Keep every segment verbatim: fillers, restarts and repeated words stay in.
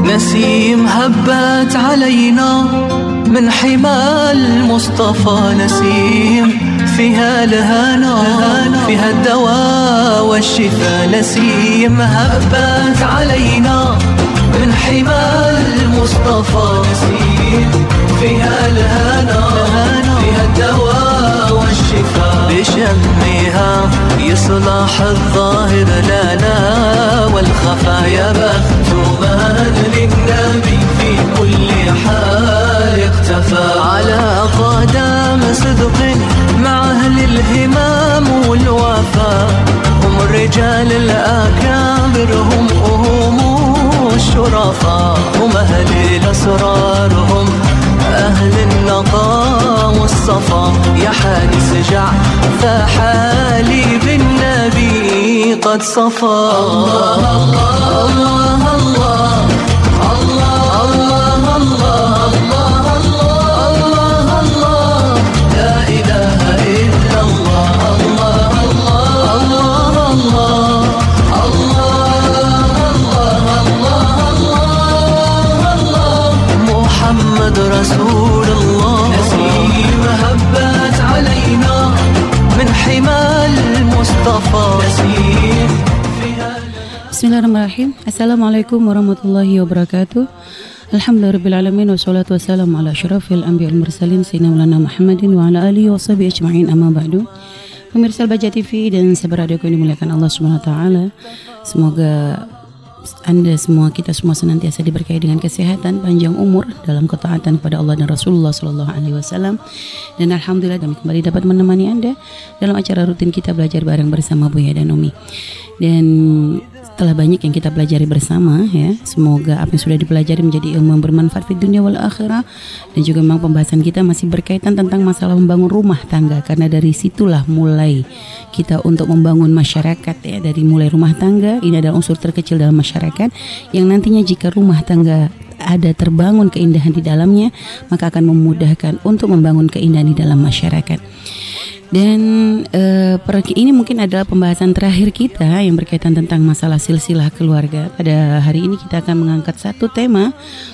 نسيم هبت علينا من حمى المصطفى نسيم فيها الهنا فيها الدواء والشفاء نسيم هبت علينا من حمى المصطفى نسيم فيها الهنا فيها الدواء والشفاء بشمها يصلح الظاهر لنا والخفايا بخت من للنبي في كل حال اختفى على قدم صدق مع أهل الهمام والوفاء هم الرجال الأكابر هم هم الشرفاء هم أهل الأسرار هم أهل النقاء والصفا يا حارس جعفر فحالي بالنبي قد صفى الله الله الله الله الله الله الله لا إله إلا الله الله الله الله الله محمد رسول الله نسيم هبت علينا من حمى المصطفى نسيم Bismillahirrahmanirrahim. Assalamualaikum warahmatullahi wabarakatuh. Alhamdulillahirrahmanirrahim. Wassalatu wassalamu ala asyrafil anbiya wal mursalin sayyidina Maulana Muhammadin wa ala alihi washabihi ajma'in amma ba'du. Pemirsa Al-Baja T V dan sahabat radio yang dimuliakan Allah Subhanahu wa taala. Semoga Anda semua, kita semua senantiasa diberkahi dengan kesehatan, panjang umur dalam ketaatan kepada Allah dan Rasulullah sallallahu alaihi wasallam. Dan alhamdulillah kami kembali dapat menemani Anda dalam acara rutin kita belajar bareng bersama Buya dan Umi. Dan setelah banyak yang kita pelajari bersama ya, semoga apa yang sudah dipelajari menjadi ilmu yang bermanfaat di dunia wal akhirah. Dan juga memang pembahasan kita masih berkaitan tentang masalah membangun rumah tangga, karena dari situlah mulai kita untuk membangun masyarakat ya, dari mulai rumah tangga. Ini adalah unsur terkecil dalam masyarakat yang nantinya jika rumah tangga ada terbangun keindahan di dalamnya, maka akan memudahkan untuk membangun keindahan di dalam masyarakat. Dan e, ini mungkin adalah pembahasan terakhir kita yang berkaitan tentang masalah silsilah keluarga. Pada hari ini kita akan mengangkat satu tema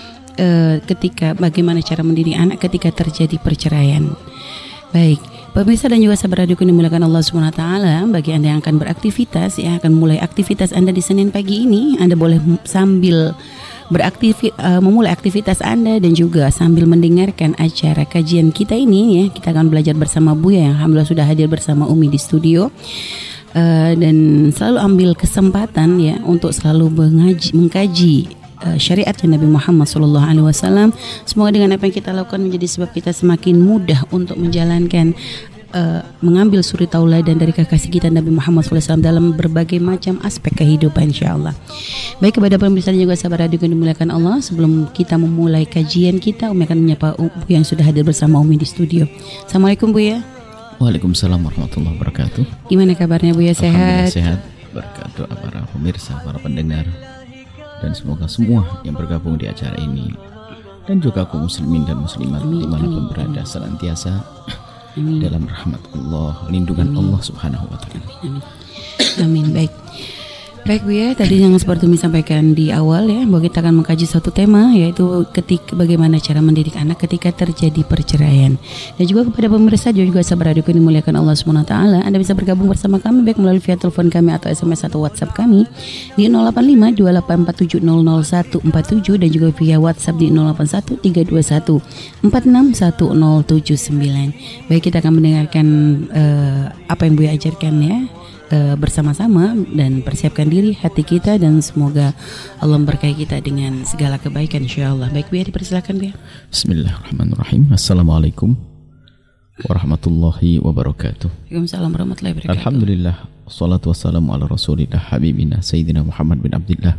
e, ketika bagaimana cara mendidik anak ketika terjadi perceraian. Baik, pemirsa dan juga sahabat radio yang dimuliakan Allah Subhanahu wa taala, bagi Anda yang akan beraktivitas ya, akan mulai aktivitas Anda di Senin pagi ini, Anda boleh sambil beraktivitas uh, memulai aktivitas Anda dan juga sambil mendengarkan acara kajian kita ini ya. Kita akan belajar bersama Buya yang alhamdulillah sudah hadir bersama Umi di studio. Uh, dan selalu ambil kesempatan ya untuk selalu mengaji, mengkaji uh, syariat Nabi Muhammad sallallahu alaihi wasallam. Semoga dengan apa yang kita lakukan menjadi sebab kita semakin mudah untuk menjalankan Uh, mengambil suri tauladan dari kekasih kita Nabi Muhammad sallallahu alaihi wasallam dalam berbagai macam aspek kehidupan insyaallah. Baik, kepada pemirsa dan juga sahabat radio yang dimuliakan Allah, sebelum kita memulai kajian kita, Umi akan menyapa Bu yang sudah hadir bersama Umi di studio. Assalamualaikum Bu ya. Waalaikumsalam warahmatullahi wabarakatuh. Gimana kabarnya Bu ya, sehat? Sehat. Berkat doa para pemirsa, para pendengar, dan semoga semua yang bergabung di acara ini dan juga kaum muslimin dan muslimat dimanapun berada senantiasa Amin. Dalam rahmat Allah, lindungan Amin. Allah Subhanahu wa taala. Amin. Amin. Baik. Baik Bu ya, tadi yang seperti Umi sampaikan di awal ya, bahwa kita akan mengkaji suatu tema, yaitu ketika bagaimana cara mendidik anak ketika terjadi perceraian. Dan juga kepada pemirsa juga sahabat radio yang dimuliakan Allah Subhanahu wa taala, Anda bisa bergabung bersama kami baik melalui via telepon kami atau S M S atau WhatsApp kami di nol delapan lima dua delapan empat tujuh nol nol satu empat tujuh dan juga via WhatsApp di nol delapan satu tiga dua satu empat enam satu nol tujuh sembilan. Baik, kita akan mendengarkan uh, apa yang Bu ajarkan ya bersama-sama dan persiapkan diri hati kita, dan semoga Allah memberkahi kita dengan segala kebaikan insyaallah. Baik Bu ya, dipersilakan Bu ya. Bismillahirrahmanirrahim. Assalamualaikum warahmatullahi wabarakatuh. Waalaikumsalam warahmatullahi wabarakatuh. Alhamdulillah, wassalatu wassalamu ala rasulillah habibina sayyidina Muhammad bin Abdillah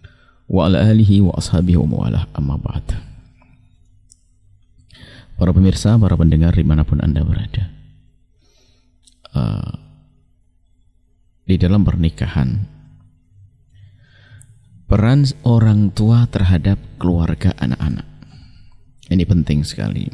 wa ala alihi wa ashabihi wa mawalah, amma ba'd. Para pemirsa, para pendengar dimanapun Anda berada, uh, di dalam pernikahan, peran orang tua terhadap keluarga anak-anak ini penting sekali,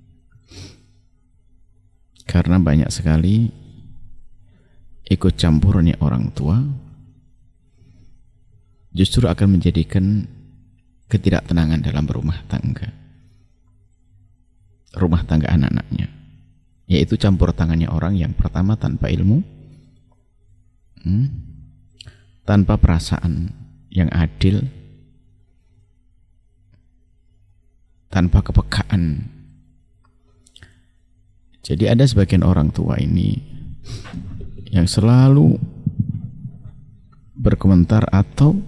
karena banyak sekali ikut campurnya orang tua justru akan menjadikan ketidaktenangan dalam berumah tangga, rumah tangga anak-anaknya, yaitu campur tangannya orang yang pertama tanpa ilmu, hmm, tanpa perasaan yang adil, tanpa kepekaan. Jadi ada sebagian orang tua ini yang selalu berkomentar atau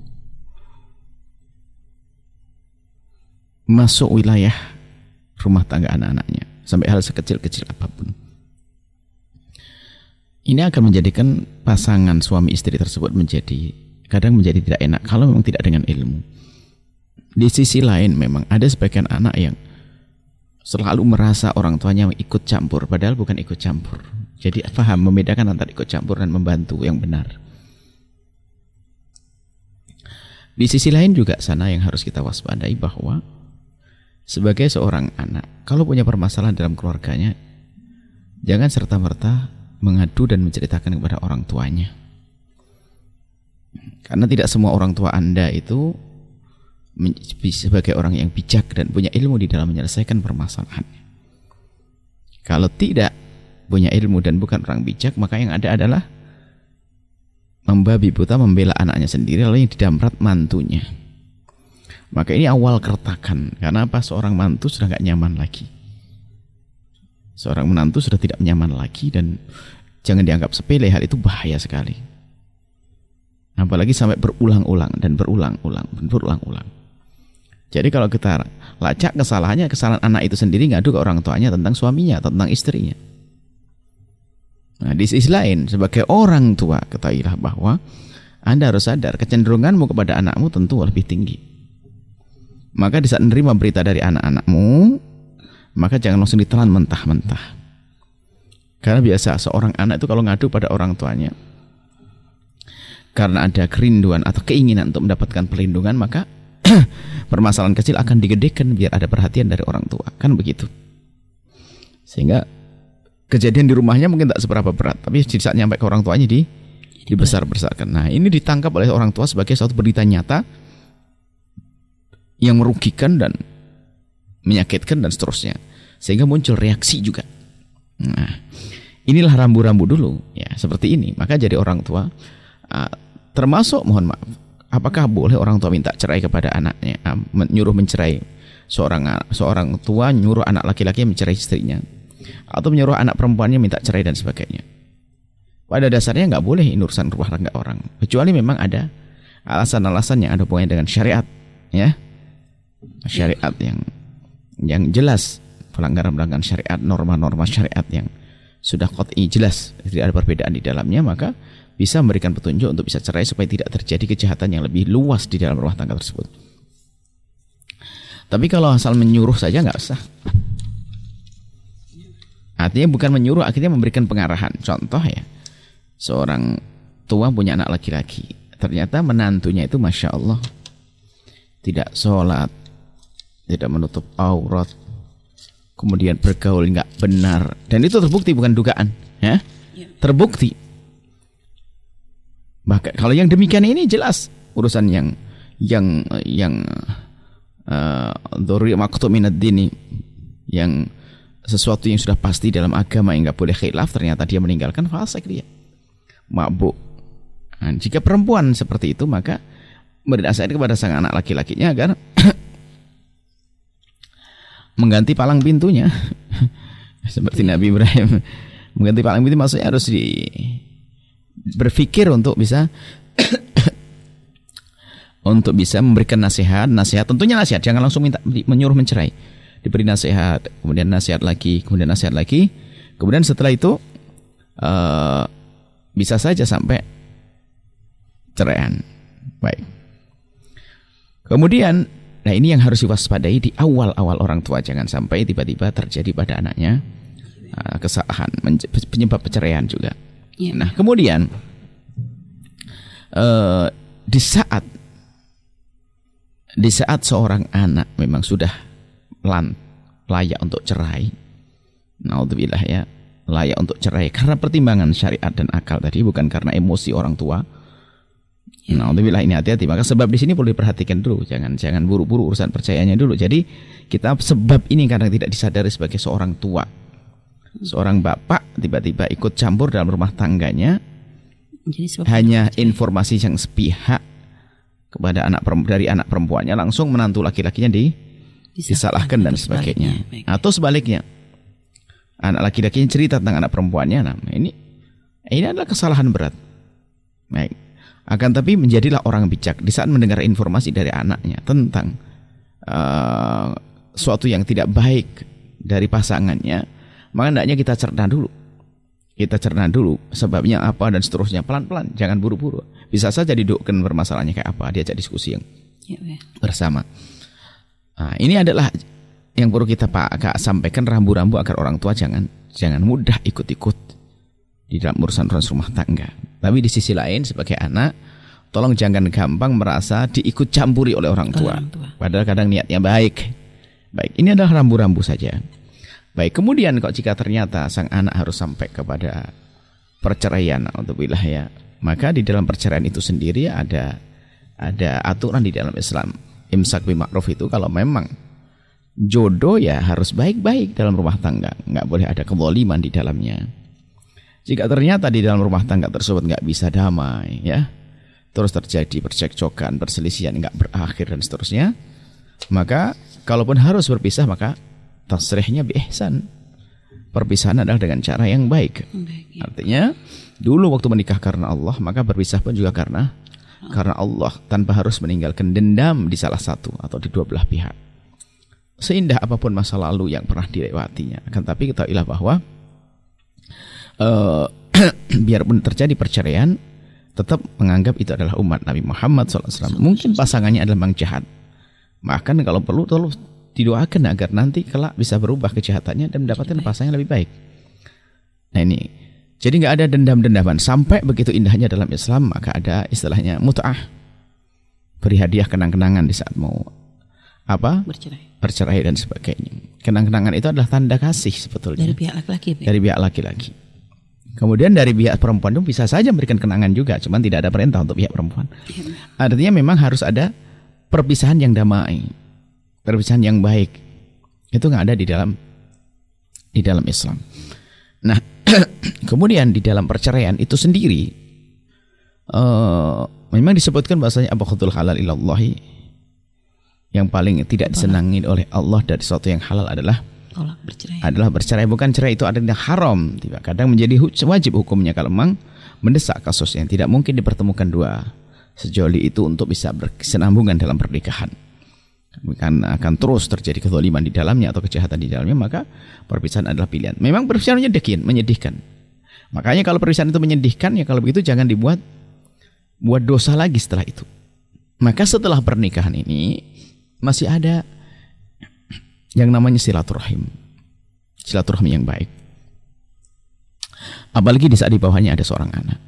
masuk wilayah rumah tangga anak-anaknya sampai hal sekecil-kecil apapun. Ini akan menjadikan pasangan suami istri tersebut menjadi kadang menjadi tidak enak kalau memang tidak dengan ilmu. Di sisi lain memang ada sebagian anak yang selalu merasa orang tuanya ikut campur, padahal bukan ikut campur. Jadi paham membedakan antara ikut campur dan membantu yang benar. Di sisi lain juga sana yang harus kita waspadai bahwa sebagai seorang anak, kalau punya permasalahan dalam keluarganya, jangan serta-merta mengadu dan menceritakan kepada orang tuanya. Karena tidak semua orang tua Anda itu sebagai orang yang bijak dan punya ilmu di dalam menyelesaikan permasalahan. Kalau tidak punya ilmu dan bukan orang bijak, maka yang ada adalah membabi buta membela anaknya sendiri lalu yang didamprat mantunya. Maka ini awal keretakan. Karena apa? Seorang mantu sudah gak nyaman lagi. Seorang menantu sudah tidak nyaman lagi, dan jangan dianggap sepele, hal itu bahaya sekali. Apalagi sampai berulang-ulang dan berulang-ulang dan berulang-ulang. Jadi kalau kita lacak kesalahannya, kesalahan anak itu sendiri ngadu ke orang tuanya tentang suaminya atau tentang istrinya. Nah, di sisi lain, sebagai orang tua, ketahuilah bahwa Anda harus sadar kecenderunganmu kepada anakmu tentu lebih tinggi. Maka di saat menerima berita dari anak-anakmu, maka jangan langsung ditelan mentah-mentah. Karena biasa seorang anak itu kalau ngadu pada orang tuanya, karena ada kerinduan atau keinginan untuk mendapatkan perlindungan, maka permasalahan kecil akan digedekan biar ada perhatian dari orang tua. Kan begitu. Sehingga kejadian di rumahnya mungkin tak seberapa berat, tapi di saat nyampe ke orang tuanya di dibesar-besarkan. Nah, ini ditangkap oleh orang tua sebagai suatu berita nyata yang merugikan dan menyakitkan dan seterusnya. Sehingga muncul reaksi juga. Nah, inilah rambu-rambu dulu ya, seperti ini. Maka jadi orang tua uh, termasuk, mohon maaf, apakah boleh orang tua minta cerai kepada anaknya, uh, menyuruh mencerai seorang seorang tua nyuruh anak laki-laki mencerai istrinya, atau menyuruh anak perempuannya minta cerai dan sebagainya. Pada dasarnya nggak boleh ini urusan rumah tangga orang, kecuali memang ada alasan-alasan yang ada hubungannya dengan syariat, ya, syariat yang yang jelas, pelanggaran-pelanggaran syariat, norma-norma syariat yang sudah qat'i jelas, tidak ada perbedaan di dalamnya, maka bisa memberikan petunjuk untuk bisa cerai supaya tidak terjadi kejahatan yang lebih luas di dalam rumah tangga tersebut. Tapi kalau asal menyuruh saja nggak usah. Artinya bukan menyuruh, akhirnya memberikan pengarahan. Contoh ya, seorang tua punya anak laki-laki, ternyata menantunya itu masya Allah tidak sholat, tidak menutup aurat, kemudian bergaul nggak benar, dan itu terbukti, bukan dugaan, ya, terbukti. Bahkan kalau yang demikian ini jelas urusan yang yang yang dzurri maqtu minad dini, yang sesuatu yang sudah pasti dalam agama yang nggak boleh khilaf, ternyata dia meninggalkan, fasik dia, mabuk. Nah, jika perempuan seperti itu, maka bernasihat kepada sang anak laki-lakinya agar mengganti palang pintunya. Seperti Nabi Ibrahim mengganti palang pintu, maksudnya harus di berpikir untuk bisa untuk bisa memberikan nasihat, nasihat tentunya nasihat, jangan langsung minta menyuruh mencerai. Diberi nasihat, kemudian nasihat lagi, kemudian nasihat lagi, kemudian setelah itu uh, bisa saja sampai ceraian. Baik. Kemudian, nah ini yang harus diwaspadai di awal-awal orang tua, jangan sampai tiba-tiba terjadi pada anaknya uh, kesalahan, penyebab perceraian juga. Ya. Nah, kemudian uh, di saat di saat seorang anak memang sudah lan, layak untuk cerai, naudzubillah ya, layak untuk cerai karena pertimbangan syariat dan akal tadi, bukan karena emosi orang tua, Ya. Nah, alhamdulillah ini hati-hati. Maka sebab di sini perlu diperhatikan dulu, jangan jangan buru-buru urusan percayanya dulu. Jadi kita sebab ini kadang tidak disadari sebagai seorang tua, seorang bapak tiba-tiba ikut campur dalam rumah tangganya. Jadi sebab hanya informasi yang sepihak kepada anak dari anak perempuannya, langsung menantu laki-lakinya di disalahkan dan sebagainya. Atau sebaliknya, anak laki-lakinya cerita tentang anak perempuannya. Nah, ini ini adalah kesalahan berat. Baik. Akan tapi menjadilah orang bijak di saat mendengar informasi dari anaknya tentang uh, suatu yang tidak baik dari pasangannya, maka hendaknya kita cerna dulu. Kita cerna dulu sebabnya apa dan seterusnya, pelan-pelan, jangan buru-buru. Bisa saja didukkan permasalahannya kayak apa, diajak diskusi yang ya, ya. bersama. Nah, ini adalah yang perlu kita Pak sampaikan, rambu-rambu agar orang tua jangan jangan mudah ikut-ikut di dalam urusan-urusan rumah tangga. Tapi di sisi lain sebagai anak, tolong jangan gampang merasa diikut campuri oleh orang tua. Orang tua. Padahal kadang niatnya baik. Baik, ini adalah rambu-rambu saja. Baik, kemudian kok jika ternyata sang anak harus sampai kepada perceraian, alhamdulillah ya, maka di dalam perceraian itu sendiri ada ada aturan di dalam Islam. Imsak bil ma'ruf itu kalau memang jodoh ya harus baik-baik dalam rumah tangga, nggak boleh ada kezaliman di dalamnya. Jika ternyata di dalam rumah tangga tersebut nggak bisa damai, ya, terus terjadi percekcokan, perselisihan nggak berakhir dan seterusnya, maka kalaupun harus berpisah maka tasrihnya bi ihsan. Perpisahan adalah dengan cara yang baik. Artinya dulu waktu menikah karena Allah, maka berpisah pun juga karena karena Allah, tanpa harus meninggalkan dendam di salah satu atau di dua belah pihak. Seindah apapun masa lalu yang pernah dilewatinya, akan tapi ketahuilah bahwa Uh, biarpun terjadi perceraian, tetap menganggap itu adalah umat Nabi Muhammad shallallahu alaihi wasallam. Mungkin pasangannya adalah memang jahat, bahkan kalau perlu tolong didoakan agar nanti kelak bisa berubah kejahatannya dan mendapatkan pasangan yang lebih baik. Nah ini, jadi nggak ada dendam-dendaman. Sampai begitu indahnya dalam Islam, maka ada istilahnya mut'ah, beri hadiah kenang-kenangan di saat mau apa bercerai, bercerai dan sebagainya. Kenang-kenangan itu adalah tanda kasih sebetulnya dari pihak laki-laki. Dari pihak laki-laki. Kemudian dari pihak perempuan itu bisa saja memberikan kenangan juga, cuman tidak ada perintah untuk pihak perempuan. Artinya memang harus ada perpisahan yang damai, perpisahan yang baik. Itu nggak ada di dalam di dalam Islam. Nah, kemudian di dalam perceraian itu sendiri, uh, memang disebutkan bahasanya abghadul halal ilallahi, yang paling tidak disenangi oleh Allah dari sesuatu yang halal adalah Tolak bercerai. adalah bercerai. Bukan cerai itu artinya haram, tidak. Kadang menjadi wajib hukumnya kalau memang mendesak kasusnya. Tidak mungkin dipertemukan dua sejoli itu untuk bisa berkesinambungan dalam pernikahan. Karena akan terus terjadi kezaliman di dalamnya atau kejahatan di dalamnya, maka perpisahan adalah pilihan. Memang perpisahan menyedihkan, menyedihkan. Makanya kalau perpisahan itu menyedihkan, ya kalau begitu jangan dibuat buat dosa lagi setelah itu. Maka setelah pernikahan ini masih ada yang namanya silaturahim, silaturahmi yang baik. Apalagi di saat di bawahnya ada seorang anak.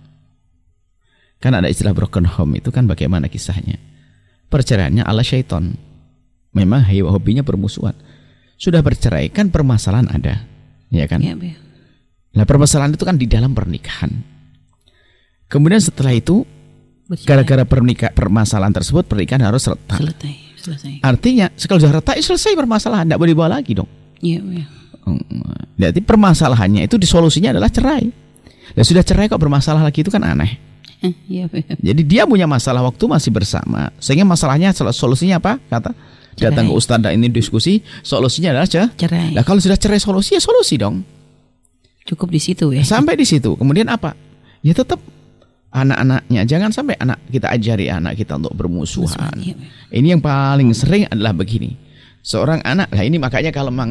Kan ada istilah broken home itu kan bagaimana kisahnya? Perceraiannya ala syaitan. Memang hobinya permusuhan. Sudah bercerai kan permasalahan ada, ya kan? Ya, nah permasalahan itu kan di dalam pernikahan. Kemudian setelah itu gara-gara pernikah permasalahan tersebut pernikahan harus retak. Selesai. Selesai. Artinya kalau sudah retak selesai permasalahan, tidak boleh dibawa lagi dong. Iya. Ya. Jadi permasalahannya itu disolusinya adalah cerai. Dan sudah cerai kok bermasalah lagi itu kan aneh. Ya, ya. Jadi dia punya masalah waktu masih bersama, sehingga masalahnya solusinya apa? Kata cerai. Datang ke ustadzah ini diskusi, solusinya adalah cerai. Nah kalau sudah cerai solusi ya solusi dong. Cukup di situ ya. Sampai di situ. Kemudian apa? Ya tetap anak-anaknya, jangan sampai anak kita ajari anak kita untuk bermusuhan. Iya. Ini yang paling sering adalah begini. Seorang anak, nah ini makanya kalau memang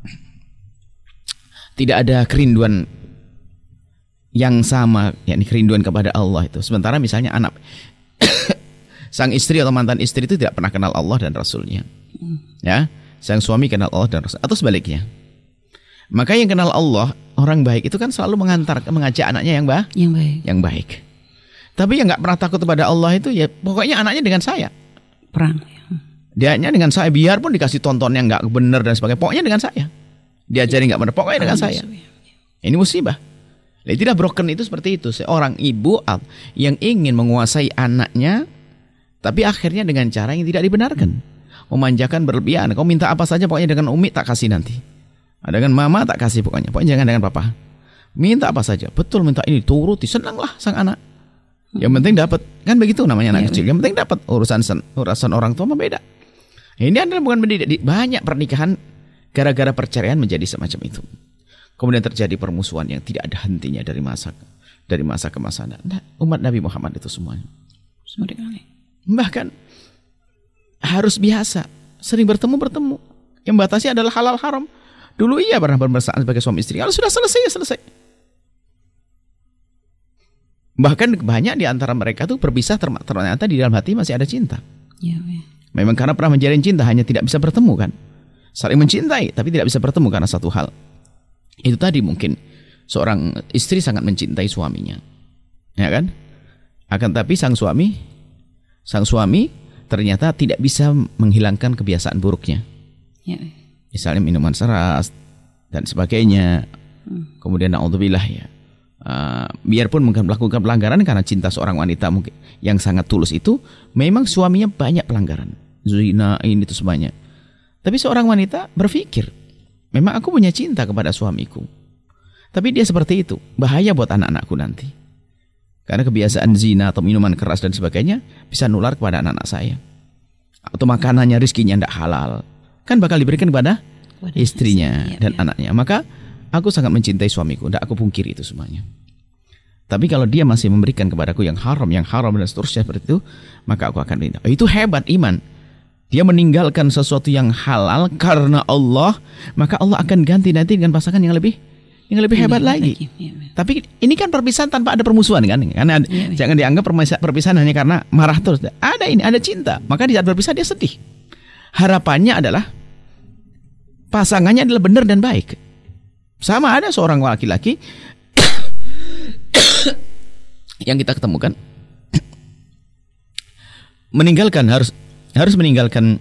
tidak ada kerinduan yang sama, yakni kerinduan kepada Allah itu. Sementara misalnya anak sang istri atau mantan istri itu tidak pernah kenal Allah dan Rasulnya. Ya, sang suami kenal Allah dan Rasul, atau sebaliknya. Maka yang kenal Allah, orang baik itu kan selalu mengantar, mengajak anaknya yang, bah, yang baik. Yang baik. Tapi yang nggak pernah takut kepada Allah itu ya pokoknya anaknya dengan saya. Perang. Dianya dengan saya, biarpun dikasih tonton yang nggak benar dan sebagainya, pokoknya dengan saya. Diajari nggak benar, pokoknya dengan saya. Ini musibah. Tidak broken itu seperti itu. Seorang ibu yang ingin menguasai anaknya, tapi akhirnya dengan cara yang tidak dibenarkan. Memanjakan berlebihan. Kau minta apa saja pokoknya dengan umi tak kasih nanti. Dengan mama tak kasih pokoknya. Pokoknya jangan dengan papa. Minta apa saja. Betul minta ini turuti. Senanglah sang anak. Yang penting dapat. Kan begitu namanya anak ya, kecil. Yang penting dapat. Urusan urusan orang tua mah beda. Ini adalah bukan mendidik. Banyak pernikahan gara-gara perceraian menjadi semacam itu. Kemudian terjadi permusuhan yang tidak ada hentinya dari masa dari masa ke masa. Nah, umat Nabi Muhammad itu semuanya. Bahkan harus biasa. Sering bertemu-bertemu. Yang batasi adalah halal haram. Dulu iya pernah bermesraan sebagai suami istri. Kalau sudah selesai ya selesai. Bahkan banyak di antara mereka tuh berpisah ternyata di dalam hati masih ada cinta. Ya, ya. Memang karena pernah menjalin cinta hanya tidak bisa bertemu kan. Saling mencintai tapi tidak bisa bertemu karena satu hal. Itu tadi mungkin seorang istri sangat mencintai suaminya. Ya kan? Akan tapi sang suami sang suami ternyata tidak bisa menghilangkan kebiasaan buruknya. Ya. Misalnya minuman keras dan sebagainya. Hmm. Kemudian naudzubillah ya. Uh, biarpun mungkin melakukan pelanggaran karena cinta seorang wanita mungkin yang sangat tulus itu, memang suaminya banyak pelanggaran, zina ini itu semuanya. Tapi seorang wanita berpikir, memang aku punya cinta kepada suamiku, tapi dia seperti itu, bahaya buat anak-anakku nanti. Karena kebiasaan zina atau minuman keras dan sebagainya bisa nular kepada anak-anak saya. Atau makanannya, rizkinya tidak halal, kan bakal diberikan kepada istrinya dan anaknya. Maka aku sangat mencintai suamiku, tidak aku pungkiri itu semuanya. Tapi kalau dia masih memberikan kepadaku yang haram, yang haram dan seterusnya seperti itu, maka aku akan rindu. Itu hebat iman. Dia meninggalkan sesuatu yang halal karena Allah, maka Allah akan ganti nanti dengan pasangan yang lebih yang lebih hebat lagi. lagi. Ya, ya. Tapi ini kan perpisahan tanpa ada permusuhan kan? Karena ya, ya. Jangan dianggap perpisahan hanya karena marah terus. Ada ini, ada cinta. Maka di saat berpisah dia sedih. Harapannya adalah pasangannya adalah benar dan baik. Sama ada seorang laki-laki yang kita ketemukan meninggalkan harus harus meninggalkan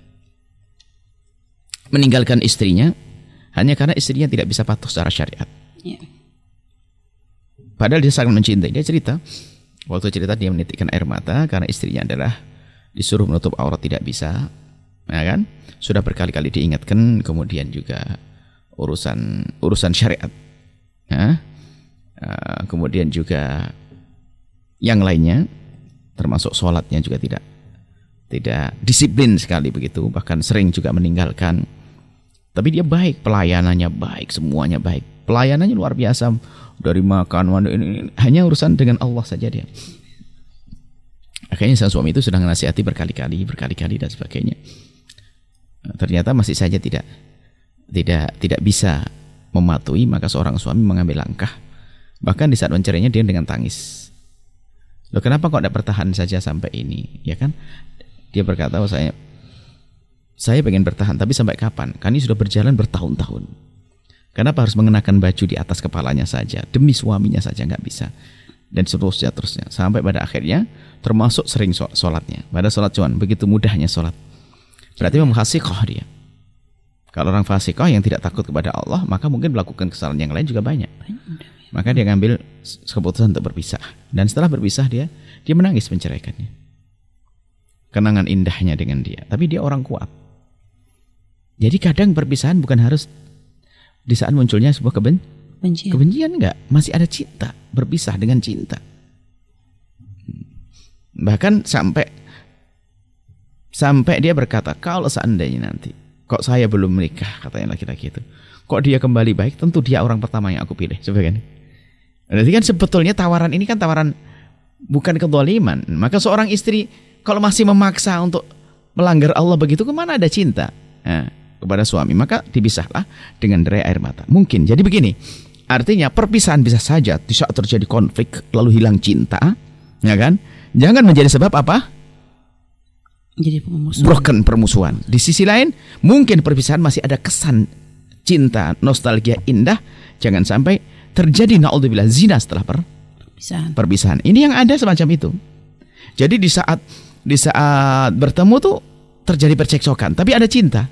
meninggalkan istrinya hanya karena istrinya tidak bisa patuh secara syariat. Yeah. Padahal dia sangat mencintai. Dia cerita waktu cerita dia menitikkan air mata karena istrinya adalah disuruh menutup aurat tidak bisa, ya kan? Sudah berkali-kali diingatkan, kemudian juga urusan urusan syariat, ya. Uh, kemudian juga yang lainnya, termasuk sholatnya juga tidak tidak disiplin sekali begitu, bahkan sering juga meninggalkan. Tapi dia baik, pelayanannya baik, semuanya baik, pelayanannya luar biasa, dari makan, mandi, ini, ini. Hanya urusan dengan Allah saja dia. Akhirnya sang suami itu sudah menasihati berkali-kali, berkali-kali dan sebagainya. Ternyata masih saja tidak tidak tidak bisa mematuhi, maka seorang suami mengambil langkah. Bahkan di saat mencerainya dia dengan tangis. Loh, kenapa kok tidak bertahan saja sampai ini? Ya kan? Dia berkata, oh, saya saya pengen bertahan, tapi sampai kapan? Kan ini sudah berjalan bertahun-tahun. Kenapa harus mengenakan baju di atas kepalanya saja? Demi suaminya saja nggak bisa. Dan seterusnya terusnya. Sampai pada akhirnya termasuk sering sholatnya. Pada sholat cuman begitu mudahnya sholat. Berarti memang fasikoh dia. Kalau orang fasikoh yang tidak takut kepada Allah, maka mungkin melakukan kesalahan yang lain juga banyak. Maka dia ngambil keputusan untuk berpisah. Dan setelah berpisah dia dia menangis menceraikannya. Kenangan indahnya dengan dia. Tapi dia orang kuat. Jadi kadang perpisahan bukan harus di saat munculnya sebuah keben kebencian. Kebencian enggak, masih ada cinta, berpisah dengan cinta. Bahkan sampai sampai dia berkata, kalau seandainya nanti kok saya belum menikah, katanya laki-laki itu, kok dia kembali baik, tentu dia orang pertama yang aku pilih. Sebagian. Berarti kan sebetulnya tawaran ini kan tawaran bukan kezaliman. Maka seorang istri kalau masih memaksa untuk melanggar Allah begitu, kemana ada cinta? Nah, kepada suami, maka dipisahlah dengan derai air mata. Mungkin. Jadi begini, artinya perpisahan bisa saja di saat terjadi konflik lalu hilang cinta, ya kan? Jangan menjadi sebab apa? Jadi permusuhan. Broken permusuhan. Di sisi lain, mungkin perpisahan masih ada kesan cinta, nostalgia indah. Jangan sampai terjadi naudzubillah zina setelah per perpisahan. perpisahan. Ini yang ada semacam itu. Jadi di saat di saat bertemu tuh terjadi percekcokan, tapi ada cinta.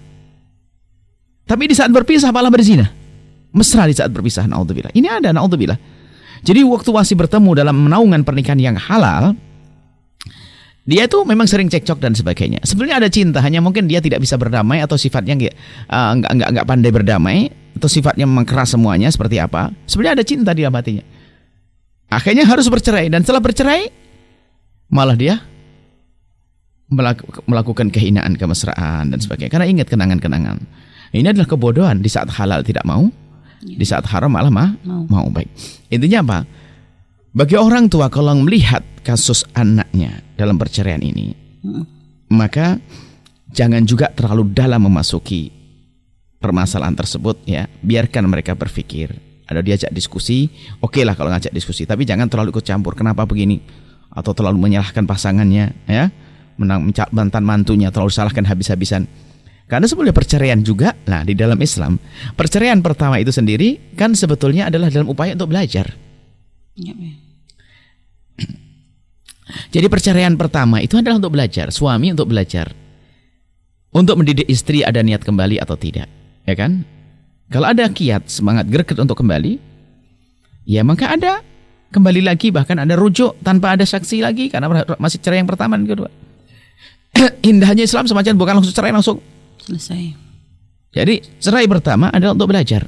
Tapi di saat berpisah malah berzina. Mesra di saat berpisah, naudzubillah. Ini ada, naudzubillah. Jadi waktu masih bertemu dalam naungan pernikahan yang halal, dia itu memang sering cekcok dan sebagainya. Sebenarnya ada cinta, hanya mungkin dia tidak bisa berdamai atau sifatnya nggak uh, nggak nggak nggak pandai berdamai atau sifatnya memang keras semuanya seperti apa. Sebenarnya ada cinta di dalam hatinya. Akhirnya harus bercerai, dan setelah bercerai malah dia melakukan kehinaan, kemesraan dan sebagainya. Karena ingat kenangan-kenangan. Ini adalah kebodohan. Di saat halal tidak mau, di saat haram malah mah, mau. mau. Baik. Intinya apa? Bagi orang tua kalau melihat kasus anaknya dalam perceraian ini, hmm. maka jangan juga terlalu dalam memasuki permasalahan tersebut, ya. Biarkan mereka berpikir. Ada diajak diskusi, oke okay lah kalau ngajak diskusi, tapi jangan terlalu ikut campur. Kenapa begini? Atau terlalu menyalahkan pasangannya, ya, menang mantan mantunya, terlalu salahkan habis-habisan. Karena sebelumnya perceraian juga, nah di dalam Islam, perceraian pertama itu sendiri kan sebetulnya adalah dalam upaya untuk belajar. Ya, ya. Jadi perceraian pertama itu adalah untuk belajar, suami untuk belajar, untuk mendidik istri ada niat kembali atau tidak, ya kan? Kalau ada kiat, semangat greget untuk kembali, ya maka ada kembali lagi, bahkan ada rujuk tanpa ada saksi lagi karena masih cerai yang pertama dan kedua. Indahnya Islam semacam bukan langsung cerai langsung selesai. Jadi cerai pertama adalah untuk belajar.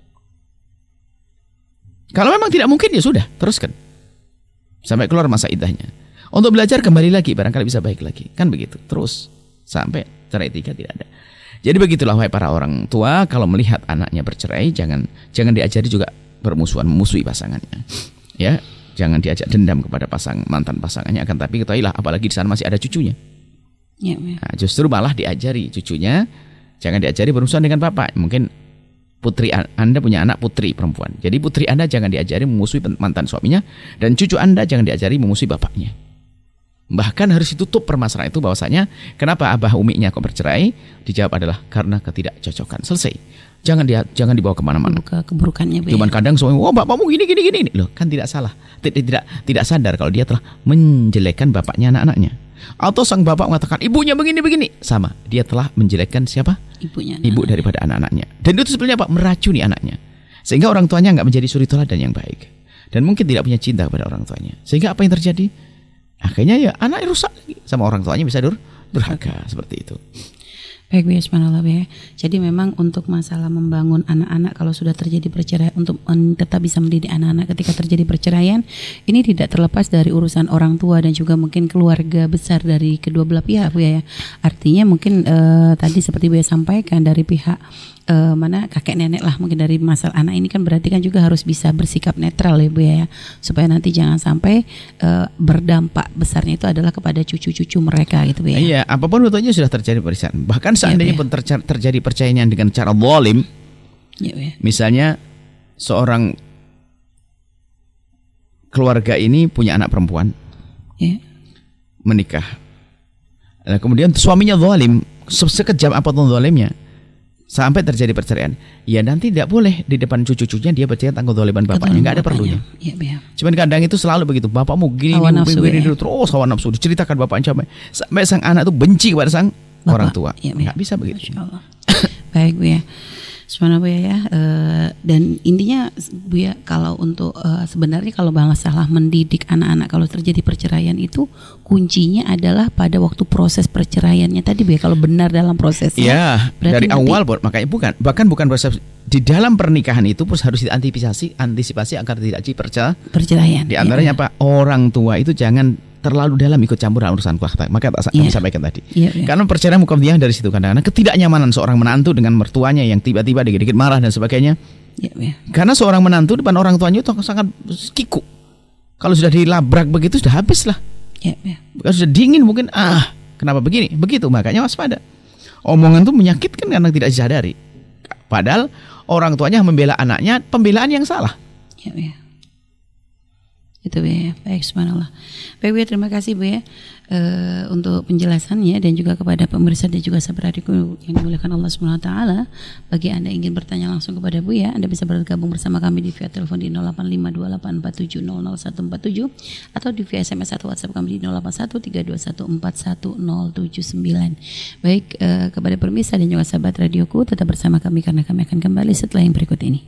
Kalau memang tidak mungkin ya sudah, teruskan sampai keluar masa iddahnya. Untuk belajar kembali lagi, barangkali bisa baik lagi, kan begitu. Terus sampai cerai tiga tidak ada. Jadi begitulah wahai para orang tua, kalau melihat anaknya bercerai, jangan jangan diajari juga bermusuhan, memusuhi pasangannya. Ya, jangan diajak dendam kepada pasang mantan pasangannya, akan tapi ketahuilah apalagi di sana masih ada cucunya. Ya, ya. Nah, justru malah diajari cucunya, jangan diajari bermusuhan dengan bapak. Mungkin putri Anda punya anak putri perempuan. Jadi putri Anda jangan diajari memusuhi mantan suaminya, dan cucu Anda jangan diajari memusuhi bapaknya. Bahkan harus ditutup permasalahan itu bahwasanya kenapa abah uminya kok bercerai? Dijawab adalah karena ketidakcocokan. Selesai. Jangan dia jangan dibawa kemana-mana. Ke keburukannya. Cuman kadang suami, oh bapakmu gini gini gini. Loh, kan tidak salah. Tidak tidak tidak sadar kalau dia telah menjelekkan bapaknya anak-anaknya. Atau sang bapak mengatakan ibunya begini begini, sama dia telah menjelekkan siapa? Ibunya. Ibu anak daripada anak-anaknya. Dan itu sebenarnya apa? Meracuni anaknya. Sehingga orang tuanya nggak menjadi suri teladan yang baik. Dan mungkin tidak punya cinta kepada orang tuanya. Sehingga apa yang terjadi? Akhirnya ya anak rusak lagi, sama orang tuanya bisa dur durhaka seperti itu. Baik, Bu, subhanallah, Bu. Jadi memang untuk masalah membangun anak-anak kalau sudah terjadi perceraian, untuk tetap bisa mendidik anak-anak ketika terjadi perceraian, ini tidak terlepas dari urusan orang tua dan juga mungkin keluarga besar dari kedua belah pihak, Bu ya. Artinya mungkin eh, tadi seperti Bu sampaikan dari pihak Uh, mana kakek nenek lah mungkin dari masalah anak ini kan berarti kan juga harus bisa bersikap netral ya Bu ya, supaya nanti jangan sampai uh, berdampak besarnya itu adalah kepada cucu-cucu mereka gitu Bu ya. Iya, apapun bentuknya sudah terjadi perceraian. Bahkan seandainya ya, pun ter- terjadi perceraian dengan cara zalim. Ya, ya. Misalnya seorang keluarga ini punya anak perempuan. Ya. Menikah. Nah, kemudian suaminya zalim, sekejam apapun zalimnya, sampai terjadi perceraian, ya nanti tidak boleh di depan cucu-cucunya dia bercerita tentang kezaliman bapaknya, nggak ada perlunya. Ya, ya. Cuman kadang itu selalu begitu, bapakmu gini, hawa nafsu, gini, ya. Terus hawa nafsu diceritakan bapaknya sampai sampai sang anak itu benci kepada sang bapak, orang tua, ya, ya. Nggak bisa begitu. Baik Bu ya. Subhanallah Bu ya, uh, dan intinya Bu ya, kalau untuk uh, sebenarnya kalau masalah mendidik anak-anak kalau terjadi perceraian itu kuncinya adalah pada waktu proses perceraiannya tadi Bu ya, kalau benar dalam prosesnya. Ya, dari nanti, awal makanya bukan, bahkan bukan proses di dalam pernikahan itu terus harus diantisipasi, antisipasi agar tidak terjadi perceraian. Di antaranya ya, apa? Orang tua itu jangan terlalu dalam ikut campur dalam urusan keluarga. Maka tak kami yeah. sampaikan tadi. Yeah, yeah. Karena perceraian muqaddimah dari situ, kadang-kadang ketidaknyamanan seorang menantu dengan mertuanya yang tiba-tiba dikit-dikit marah dan sebagainya. Yeah, yeah. Karena seorang menantu depan orang tuanya itu sangat kiku. Kalau sudah dilabrak begitu sudah habis lah. Yeah, yeah. Kalau sudah dingin mungkin ah kenapa begini? Begitu, makanya waspada. Omongan itu menyakitkan karena tidak disadari. Padahal orang tuanya membela anaknya, pembelaan yang salah. Yeah, yeah. Itu Bu ya, baik, subhanallah. Baik Bu ya, terima kasih Bu ya uh, untuk penjelasannya dan juga kepada pemirsa dan juga sahabat radioku yang dimuliakan Allah Subhanahu wa taala. Bagi Anda yang ingin bertanya langsung kepada Bu ya, Anda bisa bergabung bersama kami di via telepon di nol delapan lima dua delapan empat tujuh nol nol satu empat tujuh atau di via S M S atau WhatsApp kami di nol delapan satu tiga dua satu empat satu nol tujuh sembilan. Baik, uh, kepada pemirsa dan juga sahabat radioku, tetap bersama kami karena kami akan kembali setelah yang berikut ini.